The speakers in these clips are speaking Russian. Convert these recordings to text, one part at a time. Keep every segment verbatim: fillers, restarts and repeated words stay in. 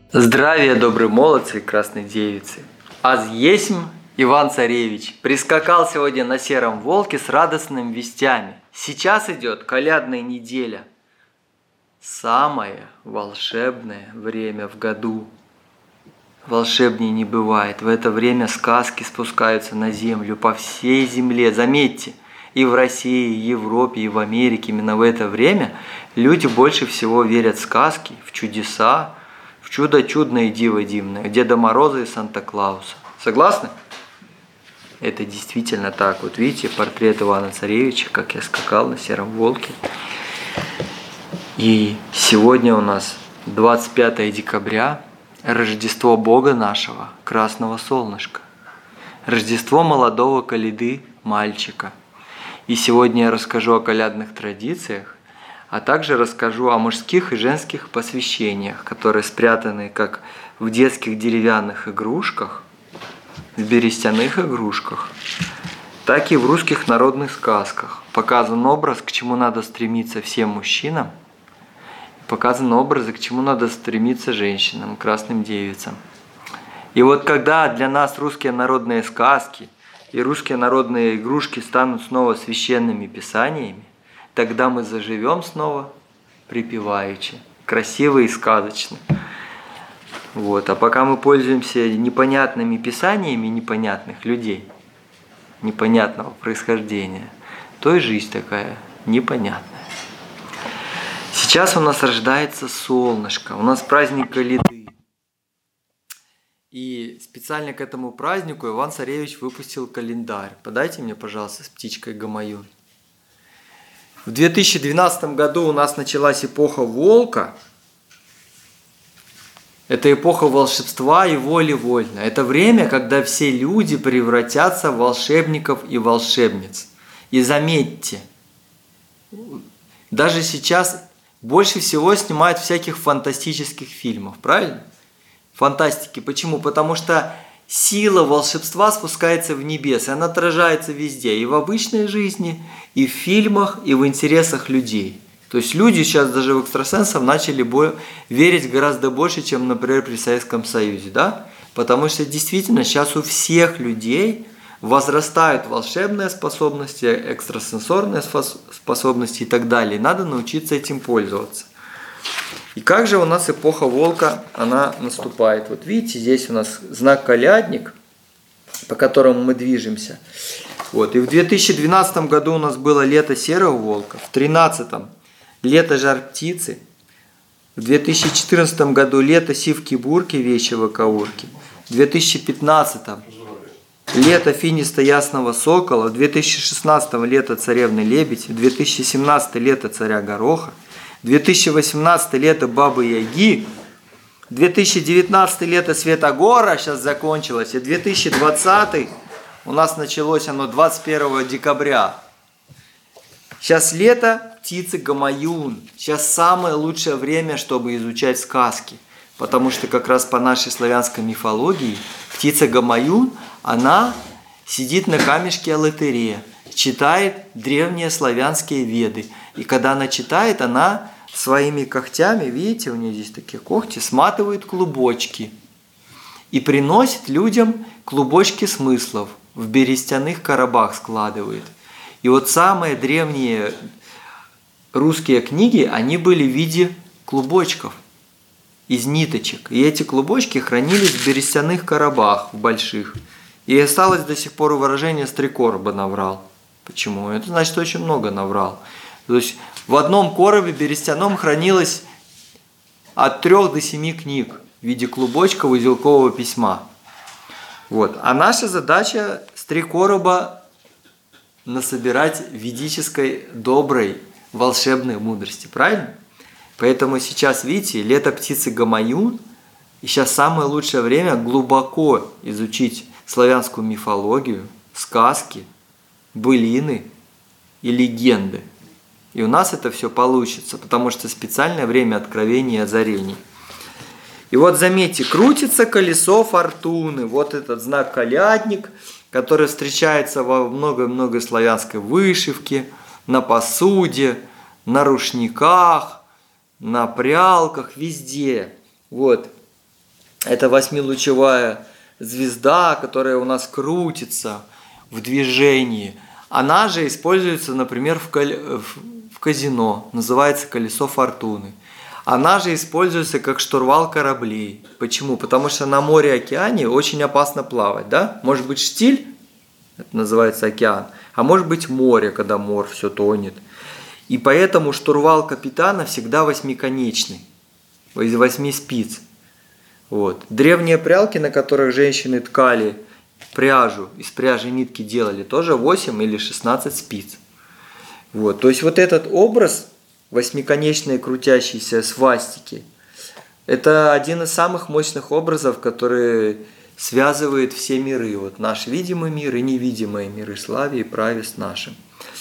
Здравия, добрые молодцы и красные девицы! Аз есмь Иван-Царевич прискакал сегодня на сером волке с радостными вестями. Сейчас идет колядная неделя. Самое волшебное время в году. Волшебнее не бывает. В это время сказки спускаются на землю по всей земле. Заметьте, и в России, и в Европе, и в Америке именно в это время люди больше всего верят в сказки, в чудеса, в чудо чудное и диво дивное, Деда Мороза и Санта-Клауса. Согласны? Это действительно так. Вот видите, портрет Ивана-Царевича, как я скакал на сером волке. И сегодня у нас двадцать пятое декабря, Рождество Бога нашего, Красного Солнышка. Рождество молодого коляды мальчика. И сегодня я расскажу о колядных традициях, а также расскажу о мужских и женских посвящениях, которые спрятаны как в детских деревянных игрушках, в берестяных игрушках, так и в русских народных сказках. Показан образ, к чему надо стремиться всем мужчинам, показаны образы, к чему надо стремиться женщинам, красным девицам. И вот когда для нас русские народные сказки и русские народные игрушки станут снова священными писаниями, тогда мы заживем снова припеваючи, красиво и сказочно. Вот. А пока мы пользуемся непонятными писаниями непонятных людей, непонятного происхождения, то и жизнь такая непонятная. Сейчас у нас рождается солнышко, у нас праздник Коляды. И специально к этому празднику Иван-Царевич выпустил календарь. Подайте мне, пожалуйста, с птичкой Гамаюн. В две тысячи двенадцатом году у нас началась эпоха волка. Это эпоха волшебства и воли вольно. Это время, когда все люди превратятся в волшебников и волшебниц. И заметьте, даже сейчас больше всего снимают всяких фантастических фильмов, правильно? Фантастики. Почему? Потому что сила волшебства спускается в небес, и она отражается везде, и в обычной жизни, и в фильмах, и в интересах людей. То есть люди сейчас даже в экстрасенсов начали верить гораздо больше, чем, например, при Советском Союзе, да? Потому что действительно сейчас у всех людей возрастают волшебные способности, экстрасенсорные способности и так далее. Надо научиться этим пользоваться. И как же у нас эпоха волка, она наступает? Вот видите, здесь у нас знак колядник, по которому мы движемся. Вот. И в две тысячи двенадцатом году у нас было лето серого волка, в две тысячи тринадцатом лето жар птицы, в две тысячи четырнадцатом году лето сивки-бурки, вечева-каурки, в две тысячи пятнадцатом лето финиста ясного сокола, в две тысячи шестнадцатом лето царевны лебедь, в две тысячи семнадцатом лето царя гороха, в две тысячи восемнадцатом лето бабы Яги, в две тысячи девятнадцатом лето Святогора сейчас закончилось, и две тысячи двадцатый у нас началось оно двадцать первого декабря. Сейчас лето птицы Гамаюн. Сейчас самое лучшее время, чтобы изучать сказки. Потому что как раз по нашей славянской мифологии птица Гамаюн, она сидит на камешке Алатыре, читает древние славянские веды. И когда она читает, она своими когтями, видите, у нее здесь такие когти, сматывает клубочки. И приносит людям клубочки смыслов, в берестяных коробах складывает. И вот самые древние русские книги, они были в виде клубочков из ниточек. И эти клубочки хранились в берестяных коробах, в больших. И осталось до сих пор выражение «с три короба наврал». Почему? Это значит, очень много наврал. То есть в одном коробе берестяном хранилось от трех до семи книг в виде клубочка узелкового письма. Вот. А наша задача с три короба насобирать ведической, доброй, волшебной мудрости. Правильно? Поэтому сейчас, видите, лето птицы Гамаюн, и сейчас самое лучшее время глубоко изучить славянскую мифологию, сказки, былины и легенды. И у нас это все получится, потому что специальное время откровений и озарений. И вот заметьте, крутится колесо фортуны. Вот этот знак колядник, который встречается во много-много славянской вышивке, на посуде, на рушниках, на прялках, везде. Вот. это восьмилучевая звезда, которая у нас крутится в движении. Она же используется, например, в, кол- в казино, называется колесо фортуны. Она же используется как штурвал кораблей. Почему? Потому что на море и океане очень опасно плавать, да? Может быть штиль, это называется океан, а может быть море, когда море все тонет. И поэтому штурвал капитана всегда восьмиконечный, из восьми спиц. Вот. Древние прялки, на которых женщины ткали пряжу, из пряжи нитки делали, тоже восемь или шестнадцать спиц. Вот. То есть вот этот образ восьмиконечной крутящейся свастики, это один из самых мощных образов, который связывает все миры. Вот наш видимый мир и невидимые миры, славе и праве с нашим.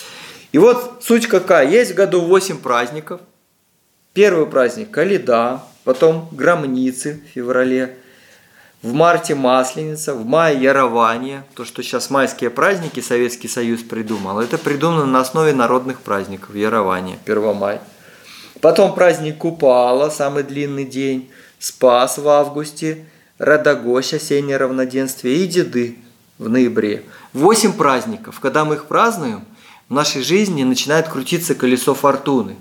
И вот суть какая. Есть в году восемь праздников. Первый праздник – Коледа, потом Громницы в феврале, в марте Масленица, в мае Ярование. То, что сейчас майские праздники Советский Союз придумал, это придумано на основе народных праздников. Ярование, Первомай. Потом праздник Купала, самый длинный день, Спас в августе, Радогощ, осеннее равноденствие и Деды в ноябре. Восемь праздников. Когда мы их празднуем, в нашей жизни начинает крутиться колесо фортуны.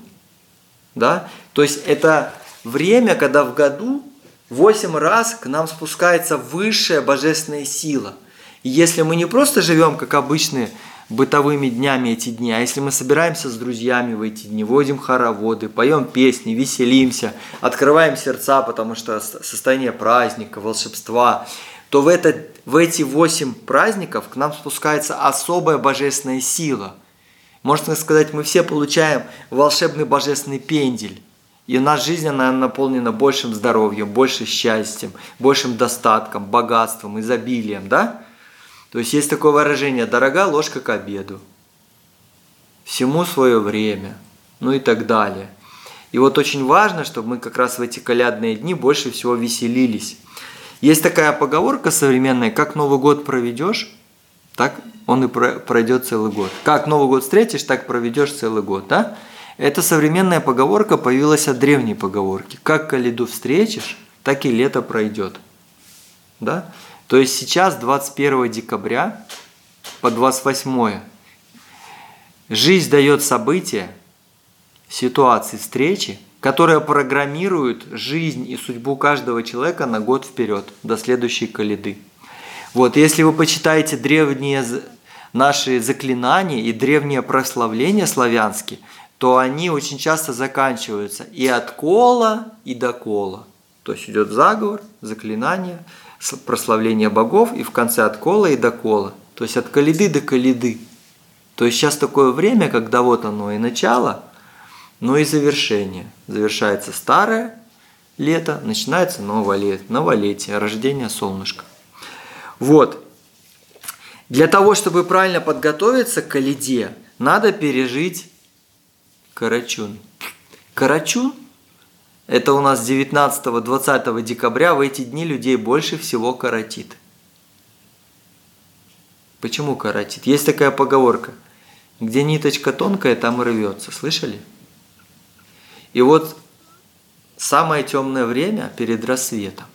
Да? То есть это время, когда в году восемь раз к нам спускается высшая божественная сила. И если мы не просто живем, как обычные бытовыми днями эти дни, а если мы собираемся с друзьями в эти дни, водим хороводы, поем песни, веселимся, открываем сердца, потому что состояние праздника, волшебства, то в, это, в эти восемь праздников к нам спускается особая божественная сила. Можно сказать, мы все получаем волшебный божественный пендель. И наша жизнь, она наполнена большим здоровьем, большим счастьем, большим достатком, богатством, изобилием, да? То есть есть такое выражение «дорога ложка к обеду», «всему свое время», ну и так далее. И вот очень важно, чтобы мы как раз в эти колядные дни больше всего веселились. Есть такая поговорка современная: как Новый год проведешь, так он и пройдет целый год. Как Новый год встретишь, так проведешь целый год, да? Эта современная поговорка появилась от древней поговорки. Как коледу встретишь, так и лето пройдет. Да? То есть сейчас, двадцать первого декабря по двадцать восьмое, жизнь дает события, ситуации, встречи, которые программируют жизнь и судьбу каждого человека на год вперед, до следующей коледы. Вот, если вы почитаете древние наши заклинания и древние прославления славянские, то они очень часто заканчиваются и от кола, и до кола. То есть идет заговор, заклинание, прославление богов, и в конце от кола и до кола. То есть от коледы до коледы. То есть сейчас такое время, когда вот оно и начало, но и завершение. Завершается старое лето, начинается новое лето, новолетие, рождение солнышка. Вот. Для того, чтобы правильно подготовиться к коледе, надо пережить Карачун. Карачун – это у нас девятнадцатого-двадцатого декабря, в эти дни людей больше всего коротит. Почему коротит? Есть такая поговорка: где ниточка тонкая, там и рвется. Слышали? И вот самое темное время перед рассветом.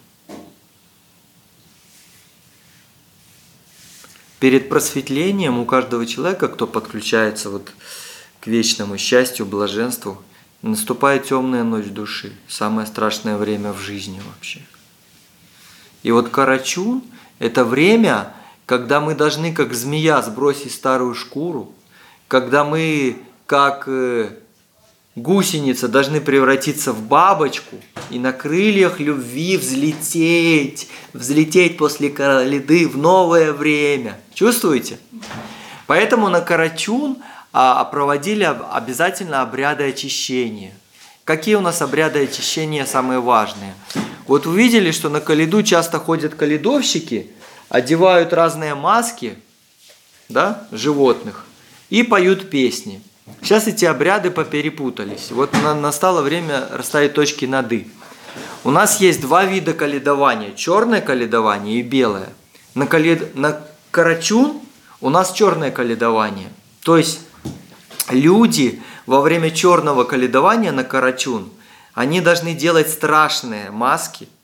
Перед просветлением у каждого человека, кто подключается вот к вечному счастью, блаженству, наступает темная ночь души, самое страшное время в жизни вообще. И вот Карачун – это время, когда мы должны, как змея, сбросить старую шкуру, когда мы, как гусеница, должны превратиться в бабочку и на крыльях любви взлететь, взлететь после коледы в новое время. Чувствуете? Поэтому на Карачун а проводили обязательно обряды очищения. Какие у нас обряды очищения самые важные? Вот увидели, что на коледу часто ходят коледовщики, одевают разные маски, да, животных и поют песни. Сейчас эти обряды поперепутались. Вот настало время расставить точки над «и». У нас есть два вида коледования: черное коледование и белое. На, колед... на Карачун у нас черное коледование. То есть люди во время черного коледования на Карачун, они должны делать страшные маски,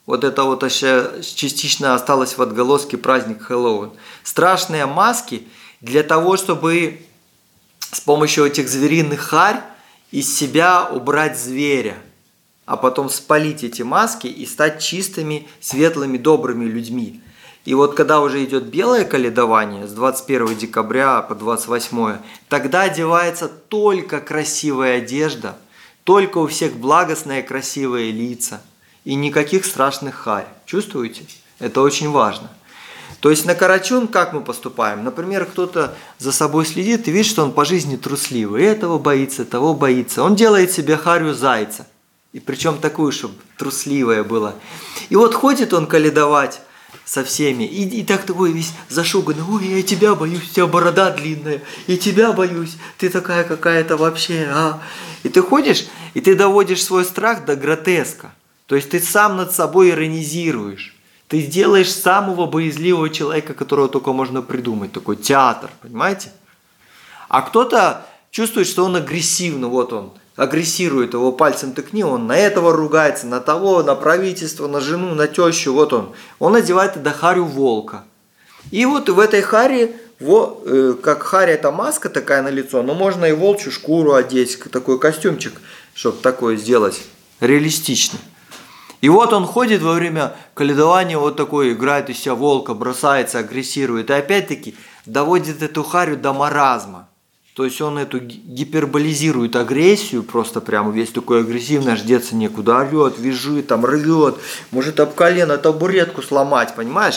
Вот это вот еще частично осталось в отголоске праздник Хэллоуин. Страшные маски для того, чтобы с помощью этих звериных харь из себя убрать зверя, а потом спалить эти маски и стать чистыми, светлыми, добрыми людьми. И вот когда уже идет белое каледование с двадцать первого декабря по двадцать восьмое, тогда одевается только красивая одежда, только у всех благостные красивые лица и никаких страшных харь. Чувствуете? Это очень важно. То есть на Карачун как мы поступаем? Например, кто-то за собой следит и видит, что он по жизни трусливый. Этого боится, того боится. Он делает себе харю зайца. И причем такую, чтобы трусливая была. И вот ходит он каледовать со всеми. И, и так такой весь зашуганный. Ой, я тебя боюсь, у тебя борода длинная. И тебя боюсь. Ты такая какая-то вообще. А? И ты ходишь, и ты доводишь свой страх до гротеска. То есть ты сам над собой иронизируешь. Ты делаешь самого боязливого человека, которого только можно придумать. Такой театр, понимаете? А кто-то чувствует, что он агрессивно. Вот он агрессирует, его пальцем тыкни, он на этого ругается, на того, на правительство, на жену, на тещу. Вот он. Он одевает тогда харю волка. И вот в этой харе, как харя это маска такая на лицо, но можно и волчью шкуру одеть, такой костюмчик, чтобы такое сделать реалистично. И вот он ходит во время каледования, вот такой, играет из себя волка, бросается, агрессирует. И опять-таки доводит эту харю до маразма. То есть он эту гиперболизирует агрессию, просто прямо весь такой агрессивный, аж деться некуда, орет, визжит, там рвет, может об колено табуретку сломать, понимаешь?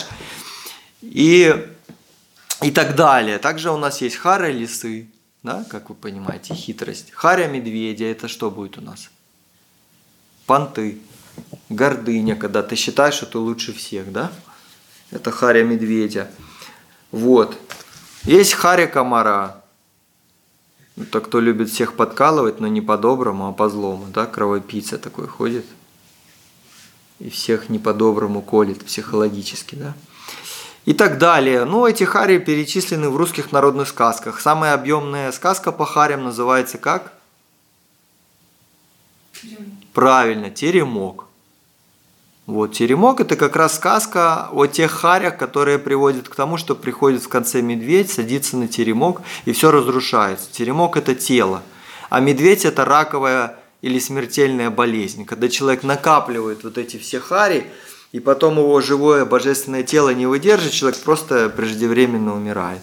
И, и так далее. Также у нас есть харя лисы, да, как вы понимаете, хитрость. Харя медведя, это что будет у нас? Понты. Гордыня, когда ты считаешь, что ты лучше всех, да? Это харя медведя. Вот. Есть харя комара. Это кто любит всех подкалывать, но не по-доброму, а по-злому, да? Кровопийца такой ходит. И всех не по-доброму колет психологически, да? И так далее. Ну, эти хари перечислены в русских народных сказках. Самая объемная сказка по харям называется как? Правильно, «Теремок». Вот, «Теремок» – это как раз сказка о тех харях, которые приводят к тому, что приходит в конце медведь, садится на теремок, и все разрушается. Теремок – это тело, а медведь – это раковая или смертельная болезнь. Когда человек накапливает вот эти все хари, и потом его живое божественное тело не выдержит, человек просто преждевременно умирает.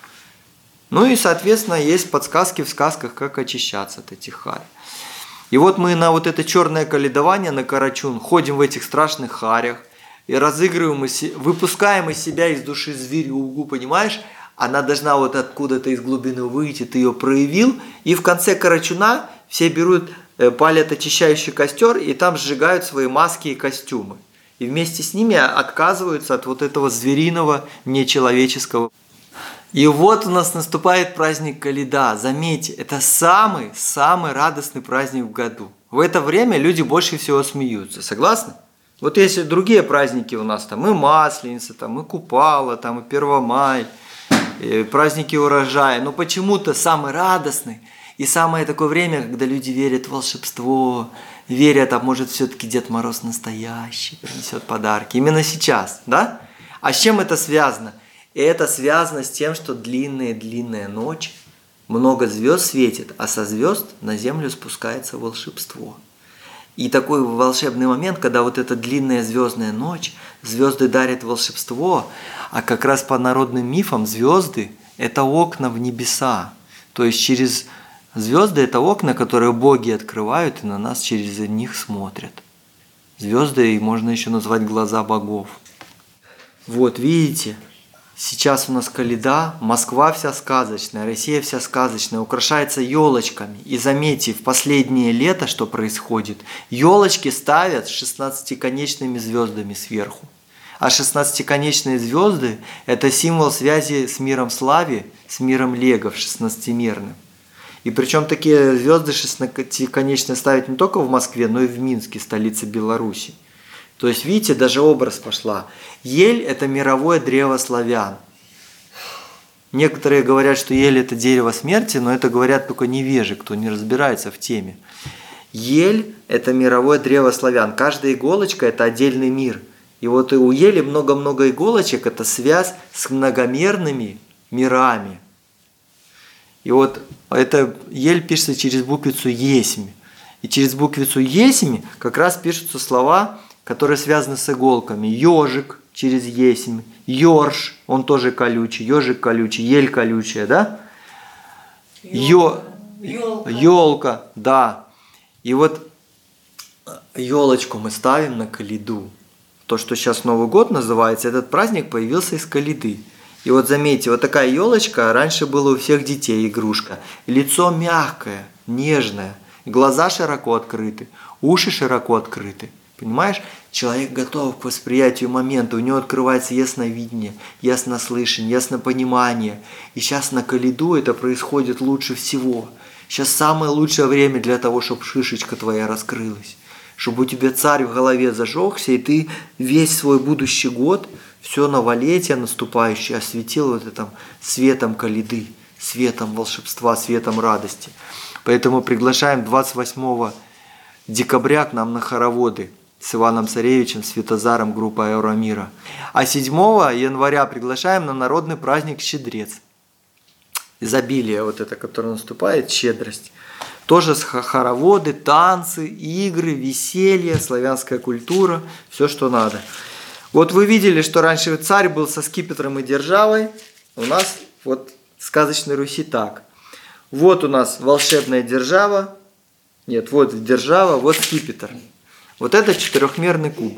Ну и, соответственно, есть подсказки в сказках, как очищаться от этих харь. И вот мы на вот это черное каледование, на Карачун, ходим в этих страшных харях и разыгрываем, выпускаем из себя, из души зверюгу, понимаешь? Она должна вот откуда-то из глубины выйти, ты ее проявил, и в конце Карачуна все берут, палят очищающий костер, и там сжигают свои маски и костюмы. И вместе с ними отказываются от вот этого звериного, нечеловеческого. И вот у нас наступает праздник Каледа. Заметьте, это самый-самый радостный праздник в году. В это время люди больше всего смеются. Согласны? Вот если другие праздники у нас, там и Масленица, там и Купала, там и Первомай, и праздники урожая, но почему-то самый радостный и самое такое время, когда люди верят в волшебство, верят, а может все-таки Дед Мороз настоящий, принесет подарки. Именно сейчас, да? А с чем это связано? И это связано с тем, что длинная-длинная ночь, много звезд светит, а со звезд на землю спускается волшебство. И такой волшебный момент, когда вот эта длинная звездная ночь, звезды дарят волшебство, а как раз по народным мифам звезды – это окна в небеса. То есть через звезды – это окна, которые боги открывают и на нас через них смотрят. Звезды можно еще назвать глаза богов. Вот видите? Сейчас у нас Каледа, Москва вся сказочная, Россия вся сказочная, украшается елочками. И заметьте, в последнее лето, что происходит, елочки ставят с шестнадцатиконечными звездами сверху. А шестнадцатиконечные звезды – это символ связи с миром Слави, с миром Легов шестнадцатимерным. И причем такие звезды шестнадцатиконечные ставят не только в Москве, но и в Минске, столице Беларуси. То есть, видите, даже образ пошла. Ель – это мировое древо славян. Некоторые говорят, что ель – это дерево смерти, но это говорят только невежи, кто не разбирается в теме. Ель – это мировое древо славян. Каждая иголочка – это отдельный мир. И вот и у ели много-много иголочек – это связь с многомерными мирами. И вот эта ель пишется через буквицу «есмь». И через буквицу «есмь» как раз пишутся слова, которые связаны с иголками. Ёжик через «есмь», ёрш, он тоже колючий, ёжик колючий, ель колючая, да? Ё... Ёлка, да. И вот елочку мы ставим на Калиду. То, что сейчас Новый год называется, этот праздник появился из Калиды. И вот заметьте, вот такая елочка раньше была у всех детей игрушка. Лицо мягкое, нежное, глаза широко открыты, уши широко открыты. Понимаешь? Человек готов к восприятию момента, у него открывается ясновидение, яснослышание, яснопонимание. И сейчас на Калиду это происходит лучше всего. Сейчас самое лучшее время для того, чтобы шишечка твоя раскрылась. Чтобы у тебя царь в голове зажегся, и ты весь свой будущий год, все новолетие наступающее осветил вот этим светом Калиды, светом волшебства, светом радости. Поэтому приглашаем двадцать восьмого декабря к нам на хороводы с Иваном Царевичем, Светозаром, группа Аурамира. А седьмого января приглашаем на народный праздник Щедрец. Изобилие вот это, которое наступает, щедрость. Тоже хороводы, танцы, игры, веселье, славянская культура, все, что надо. Вот вы видели, что раньше царь был со скипетром и державой. У нас вот в сказочной Руси так. Вот у нас волшебная держава. Нет, вот держава, вот скипетр. Вот это четырехмерный куб.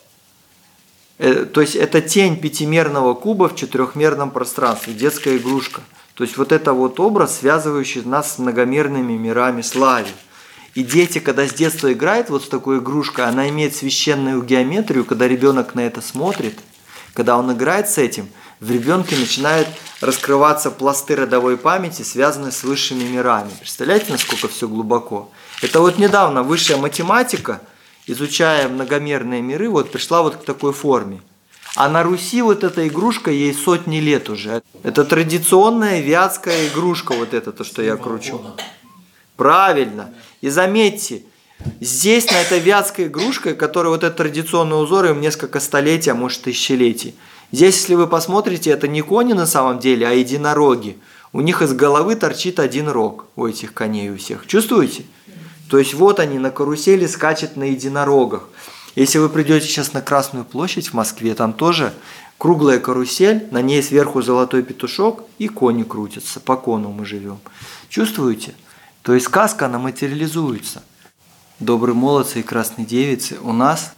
То есть это тень пятимерного куба в четырехмерном пространстве, детская игрушка. То есть вот это вот образ, связывающий нас с многомерными мирами славы. И дети, когда с детства играют вот с такой игрушкой, она имеет священную геометрию, когда ребенок на это смотрит, когда он играет с этим, в ребенке начинают раскрываться пласты родовой памяти, связанные с высшими мирами. Представляете, насколько все глубоко? Это вот недавно высшая математика, изучая многомерные миры, вот пришла вот к такой форме. А на Руси вот эта игрушка, ей сотни лет уже. Это традиционная вятская игрушка, вот это, то, что я кручу. Правильно. И заметьте, здесь на этой вятской игрушке, которая вот этот традиционный узор, им несколько столетий, а может тысячелетий. Здесь, если вы посмотрите, это не кони на самом деле, а единороги. У них из головы торчит один рог, у этих коней у всех. Чувствуете? То есть вот они на карусели скачут на единорогах. Если вы придете сейчас на Красную площадь в Москве, там тоже круглая карусель, на ней сверху золотой петушок и кони крутятся. По кону мы живем. Чувствуете? То есть сказка, она материализуется. Добрые молодцы и красные девицы, у нас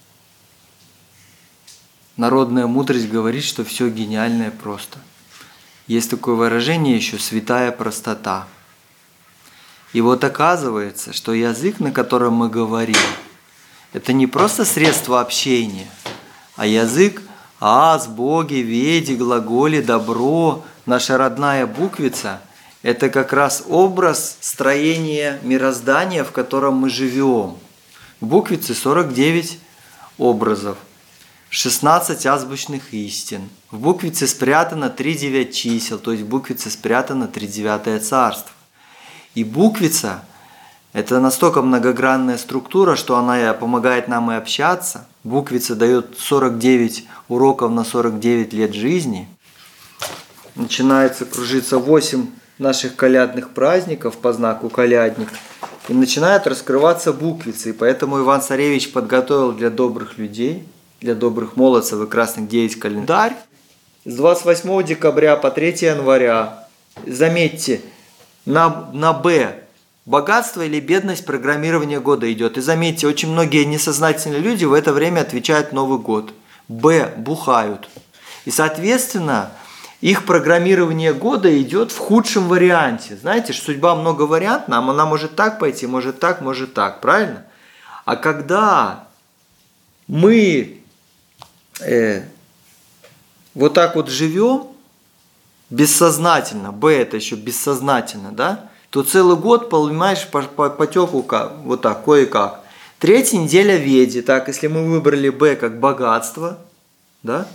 народная мудрость говорит, что все гениальное просто. Есть такое выражение еще «святая простота». И вот оказывается, что язык, на котором мы говорим, это не просто средство общения, а язык аз, боги, веди, глаголи, добро, наша родная буквица – это как раз образ строения мироздания, в котором мы живем. В буквице сорок девять образов, шестнадцать азбучных истин. В буквице спрятано тридевять чисел, то есть в буквице спрятано тридевятое царство. И буквица – это настолько многогранная структура, что она помогает нам и общаться. Буквица дает сорок девять уроков на сорок девять лет жизни. Начинается кружиться восемь наших колядных праздников по знаку колядник. И начинает раскрываться буквицы. И поэтому Иван Царевич подготовил для добрых людей, для добрых молодцев и красных девять календарь. С двадцать восьмого декабря по третьего января, заметьте, на, на Б богатство или бедность программирования года идет. И заметьте, очень многие несознательные люди в это время отвечают Новый год. Б бухают. И соответственно, их программирование года идет в худшем варианте. Знаете, судьба многовариантна, она может так пойти, может так, может так. Правильно? А когда мы э, вот так вот живем, бессознательно, Б это еще бессознательно, да, то целый год, понимаешь, по, по, потеку как, вот так, кое-как. Третья неделя Веди, так, если мы выбрали Б как богатство, да,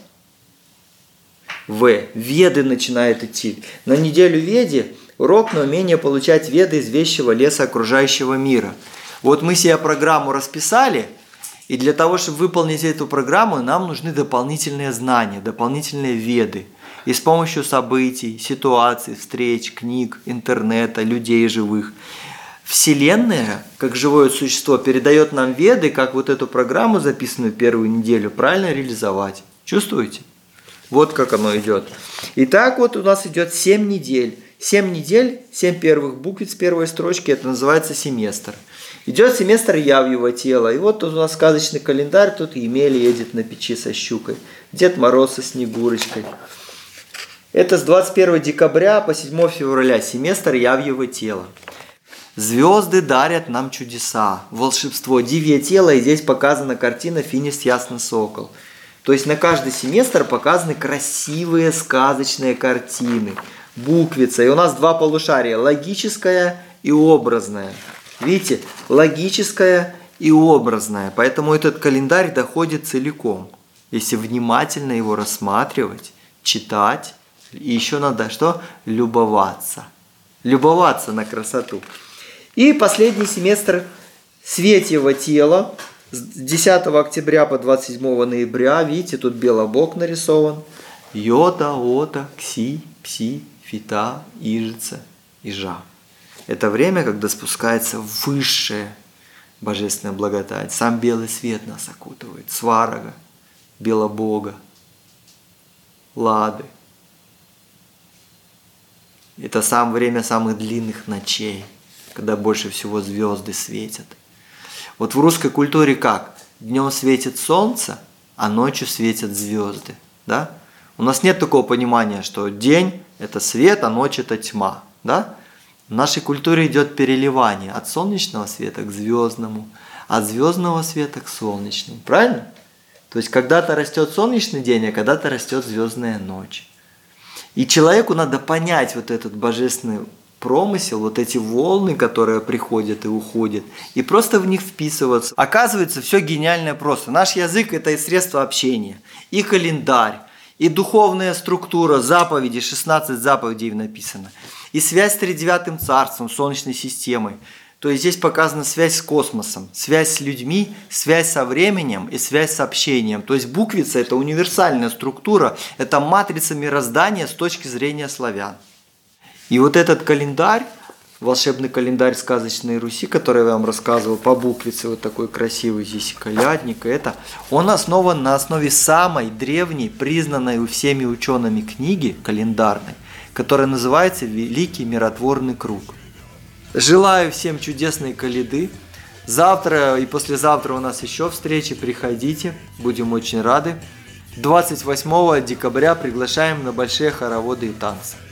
В, Веды начинает идти. На неделю Веди урок на умение получать веды из вещего леса окружающего мира. Вот мы себе программу расписали, и для того, чтобы выполнить эту программу, нам нужны дополнительные знания, дополнительные веды. И с помощью событий, ситуаций, встреч, книг, интернета, людей живых. Вселенная, как живое существо, передает нам веды, как вот эту программу, записанную первую неделю, правильно реализовать. Чувствуете? Вот как оно идет. Итак, вот у нас идет семь недель. семь недель, семь первых букв с первой строчки, это называется семестр. Идет семестр явьего тела. И вот тут у нас сказочный календарь, тут Емеля едет на печи со щукой. Дед Мороз со Снегурочкой. Это с двадцать первого декабря по седьмого февраля, семестр явьего тела. Звезды дарят нам чудеса, волшебство, дивье тело, и здесь показана картина «Финист ясно сокол». То есть на каждый семестр показаны красивые сказочные картины, буквица. И у нас два полушария, логическое и образное. Видите, логическое и образное. Поэтому этот календарь доходит целиком, если внимательно его рассматривать, читать. И еще надо что? Любоваться. Любоваться на красоту. И последний семестр Светьего тела с десятого октября по двадцать седьмого ноября. Видите, тут белобог нарисован. Йота, ота, кси, пси, фита, ижица, ижа. Это время, когда спускается высшая божественная благодать. Сам белый свет нас окутывает. Сварога, белобога, лады. Это сам время самых длинных ночей, когда больше всего звезды светят. Вот в русской культуре как? Днем светит солнце, а ночью светят звезды. Да? У нас нет такого понимания, что день – это свет, а ночь – это тьма. Да? В нашей культуре идет переливание от солнечного света к звездному, от звездного света к солнечному. Правильно? То есть когда-то растет солнечный день, а когда-то растет звездная ночь. И человеку надо понять вот этот божественный промысел, вот эти волны, которые приходят и уходят, и просто в них вписываться. Оказывается, все гениально просто. Наш язык – это и средство общения, и календарь, и духовная структура, заповеди, шестнадцать заповедей написано, и связь с тридевятым царством, Солнечной системой. То есть здесь показана связь с космосом, связь с людьми, связь со временем и связь с общением. То есть буквица – это универсальная структура, это матрица мироздания с точки зрения славян. И вот этот календарь, волшебный календарь сказочной Руси, который я вам рассказывал, по буквице вот такой красивый здесь колядник, это, он основан на основе самой древней, признанной у всеми учеными книги календарной, которая называется «Великий миротворный круг». Желаю всем чудесной коляды. Завтра и послезавтра у нас еще встречи, приходите, будем очень рады. двадцать восьмого декабря приглашаем на большие хороводы и танцы.